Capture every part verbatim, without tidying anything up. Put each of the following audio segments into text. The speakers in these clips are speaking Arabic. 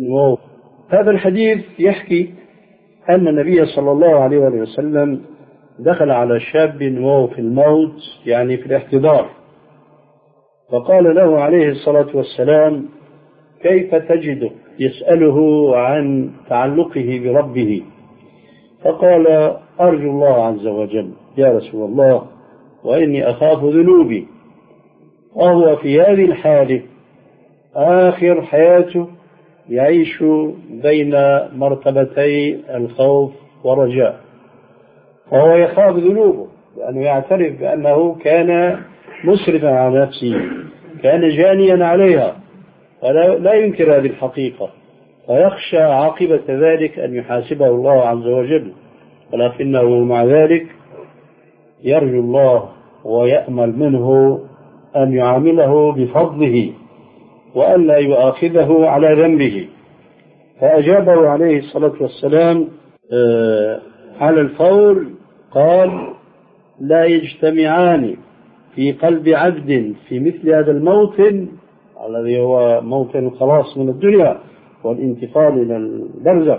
واو. هذا الحديث يحكي أن النبي صلى الله عليه وسلم دخل على شاب وهو في الموت، يعني في الاحتضار، فقال له عليه الصلاة والسلام: كيف تجدك؟ يسأله عن تعلقه بربه، فقال: أرجو الله عز وجل يا رسول الله، وإني أخاف ذنوبي. وهو في هذه الحالة آخر حياته يعيش بين مرتبتي الخوف والرجاء، وهو يخاف ذنوبه لأنه يعترف بأنه كان مسرفا على نفسه، كان جانيا عليها، ولا لا ينكر هذه الحقيقة، فيخشى عاقبة ذلك أن يحاسبه الله عز وجل، ولكنه مع ذلك يرجو الله ويأمل منه أن يعامله بفضله وأن لا يؤاخذه على ذنبه. فأجابه عليه الصلاة والسلام آه على الفور، قال: لا يجتمعان في قلب عبد في مثل هذا الموطن الذي هو موطن الخلاص من الدنيا والانتقال إلى البرزخ،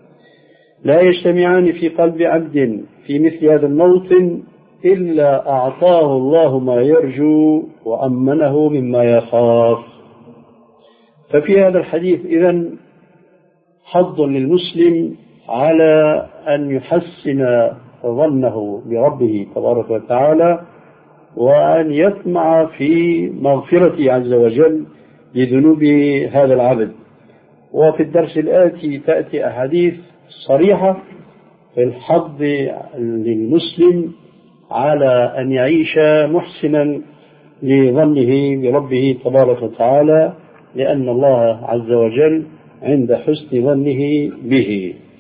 لا يجتمعان في قلب عبد في مثل هذا الموطن إلا أعطاه الله ما يرجو وأمنه مما يخاف. ففي هذا الحديث إذن حظ للمسلم على أن يحسن ظنه بربه تبارك وتعالى، وأن يطمع في مغفرته عز وجل لذنوب هذا العبد. وفي الدرس الآتي تأتي أحاديث صريحة في الحظ للمسلم على أن يعيش محسنا لظنه بربه تبارك وتعالى، لأن الله عز وجل عند حسن ظنه به.